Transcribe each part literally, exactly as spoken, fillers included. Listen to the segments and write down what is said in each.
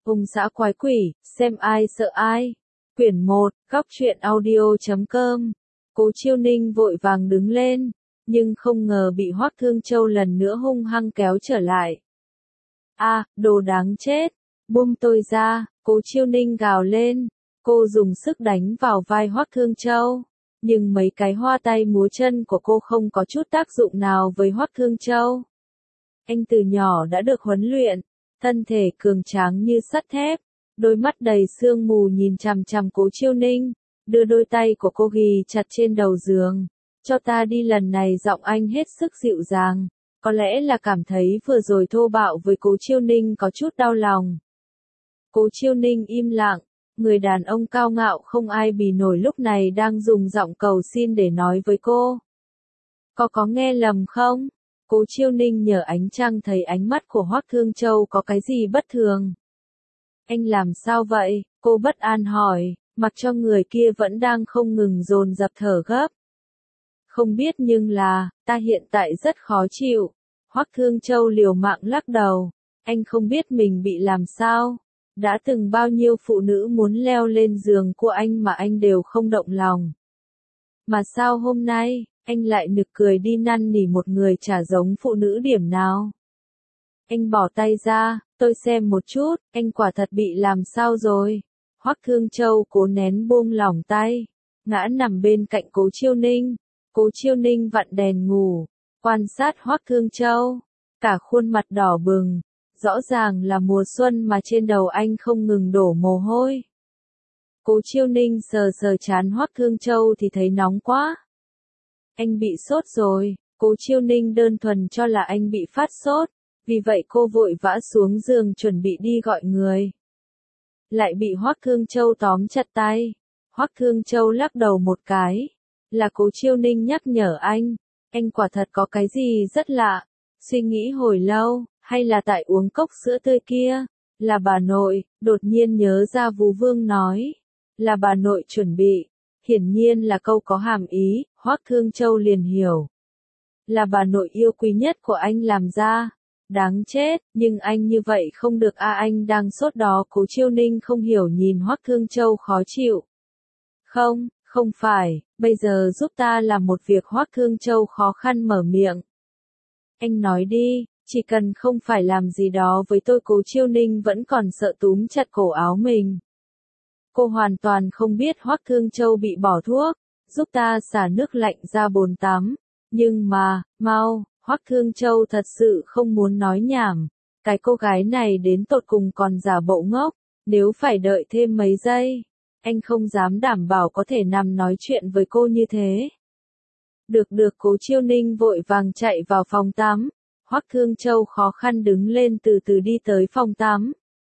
Ung xã quái quỷ, xem ai sợ ai. Quyển một, góc truyện audio.com. Cố Chiêu Ninh vội vàng đứng lên, nhưng không ngờ bị Hoắc Thương Châu lần nữa hung hăng kéo trở lại. A, đồ đáng chết, buông tôi ra, Cố Chiêu Ninh gào lên. Cô dùng sức đánh vào vai Hoắc Thương Châu, nhưng mấy cái hoa tay múa chân của cô không có chút tác dụng nào với Hoắc Thương Châu. Anh từ nhỏ đã được huấn luyện, thân thể cường tráng như sắt thép, đôi mắt đầy sương mù nhìn chằm chằm Cố Chiêu Ninh, đưa đôi tay của cô ghì chặt trên đầu giường. Cho ta đi. Lần này giọng anh hết sức dịu dàng, có lẽ là cảm thấy vừa rồi thô bạo với Cố Chiêu Ninh có chút đau lòng. Cố Chiêu Ninh im lặng, người đàn ông cao ngạo không ai bì nổi lúc này đang dùng giọng cầu xin để nói với cô. Có có nghe lầm không? Cố Chiêu Ninh nhờ ánh trăng thấy ánh mắt của Hoắc Thương Châu có cái gì bất thường. Anh làm sao vậy? Cô bất an hỏi, mặc cho người kia vẫn đang không ngừng dồn dập thở gấp. Không biết nhưng là, ta hiện tại rất khó chịu. Hoắc Thương Châu liều mạng lắc đầu, anh không biết mình bị làm sao. Đã từng bao nhiêu phụ nữ muốn leo lên giường của anh mà anh đều không động lòng. Mà sao hôm nay, anh lại nực cười đi năn nỉ một người chả giống phụ nữ điểm nào? Anh bỏ tay ra, tôi xem một chút, anh quả thật bị làm sao rồi? Hoắc Thương Châu cố nén buông lỏng tay, ngã nằm bên cạnh Cố Chiêu Ninh. Cố Chiêu Ninh vặn đèn ngủ, quan sát Hoắc Thương Châu, cả khuôn mặt đỏ bừng, rõ ràng là mùa xuân mà trên đầu anh không ngừng đổ mồ hôi. Cố Chiêu Ninh sờ sờ trán Hoắc Thương Châu thì thấy nóng quá. Anh bị sốt rồi, Cố Chiêu Ninh đơn thuần cho là anh bị phát sốt, vì vậy cô vội vã xuống giường chuẩn bị đi gọi người. Lại bị Hoắc Thương Châu tóm chặt tay. Hoắc Thương Châu lắc đầu một cái. Là Cố Chiêu Ninh nhắc nhở anh, anh quả thật có cái gì rất lạ. Suy nghĩ hồi lâu, hay là tại uống cốc sữa tươi kia, là bà nội, đột nhiên nhớ ra Vú Vương nói, là bà nội chuẩn bị, hiển nhiên là câu có hàm ý, Hoắc Thương Châu liền hiểu. Là bà nội yêu quý nhất của anh làm ra, đáng chết, nhưng anh như vậy không được a anh đang sốt đó. Cố Chiêu Ninh không hiểu nhìn Hoắc Thương Châu khó chịu. Không, không phải, bây giờ giúp ta làm một việc. Hoắc Thương Châu khó khăn mở miệng. Anh nói đi. Chỉ cần không phải làm gì đó với tôi. Cố Chiêu Ninh vẫn còn sợ túm chặt cổ áo mình. Cô hoàn toàn không biết Hoắc Thương Châu bị bỏ thuốc, giúp ta xả nước lạnh ra bồn tắm. Nhưng mà, mau, Hoắc Thương Châu thật sự không muốn nói nhảm. Cái cô gái này đến tột cùng còn giả bộ ngốc, nếu phải đợi thêm mấy giây, anh không dám đảm bảo có thể nằm nói chuyện với cô như thế. Được được. Cố Chiêu Ninh vội vàng chạy vào phòng tắm. Hoắc Thương Châu khó khăn đứng lên từ từ đi tới phòng tắm.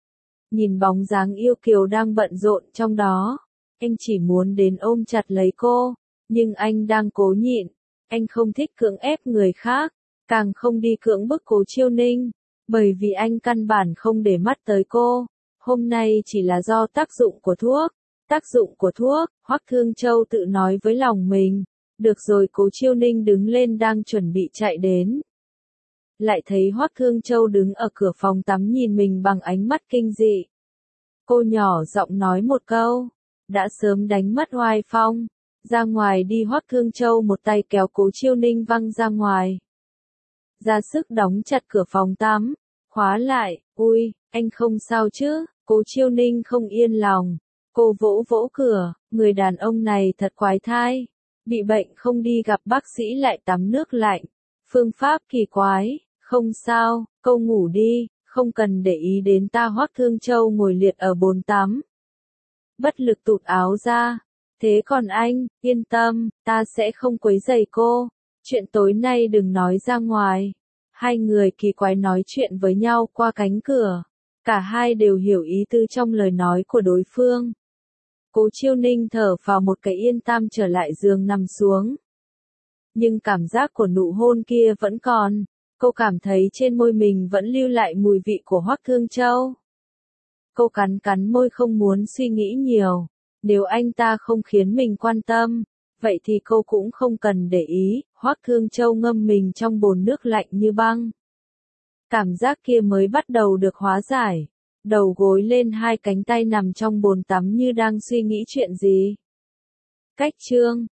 Nhìn bóng dáng yêu kiều đang bận rộn trong đó, anh chỉ muốn đến ôm chặt lấy cô, nhưng anh đang cố nhịn, anh không thích cưỡng ép người khác, càng không đi cưỡng bức Cố Chiêu Ninh, bởi vì anh căn bản không để mắt tới cô, hôm nay chỉ là do tác dụng của thuốc, tác dụng của thuốc, Hoắc Thương Châu tự nói với lòng mình. Được rồi. Cố Chiêu Ninh đứng lên đang chuẩn bị chạy đến. Lại thấy Hoắc Thương Châu đứng ở cửa phòng tắm nhìn mình bằng ánh mắt kinh dị. Cô nhỏ giọng nói một câu, đã sớm đánh mất oai phong, ra ngoài đi. Hoắc Thương Châu một tay kéo Cố Chiêu Ninh văng ra ngoài. Ra sức đóng chặt cửa phòng tắm, khóa lại. Ui, anh không sao chứ? Cố Chiêu Ninh không yên lòng, cô vỗ vỗ cửa, người đàn ông này thật quái thai, bị bệnh không đi gặp bác sĩ lại tắm nước lạnh, phương pháp kỳ quái. Không sao, câu ngủ đi, không cần để ý đến ta. Hoắc Thương Châu ngồi liệt ở bồn tắm, bất lực tụt áo ra. Thế còn anh, yên tâm, ta sẽ không quấy rầy cô, chuyện tối nay đừng nói ra ngoài. Hai người kỳ quái nói chuyện với nhau qua cánh cửa, cả hai đều hiểu ý tư trong lời nói của đối phương. Cố Chiêu Ninh thở vào một cái yên tâm trở lại giường nằm xuống. Nhưng cảm giác của nụ hôn kia vẫn còn. Cô cảm thấy trên môi mình vẫn lưu lại mùi vị của Hoắc Thương Châu. Cô cắn cắn môi không muốn suy nghĩ nhiều. Nếu anh ta không khiến mình quan tâm, vậy thì cô cũng không cần để ý. Hoắc Thương Châu ngâm mình trong bồn nước lạnh như băng. Cảm giác kia mới bắt đầu được hóa giải. đầu gối lên hai cánh tay nằm trong bồn tắm như đang suy nghĩ chuyện gì. Cách chương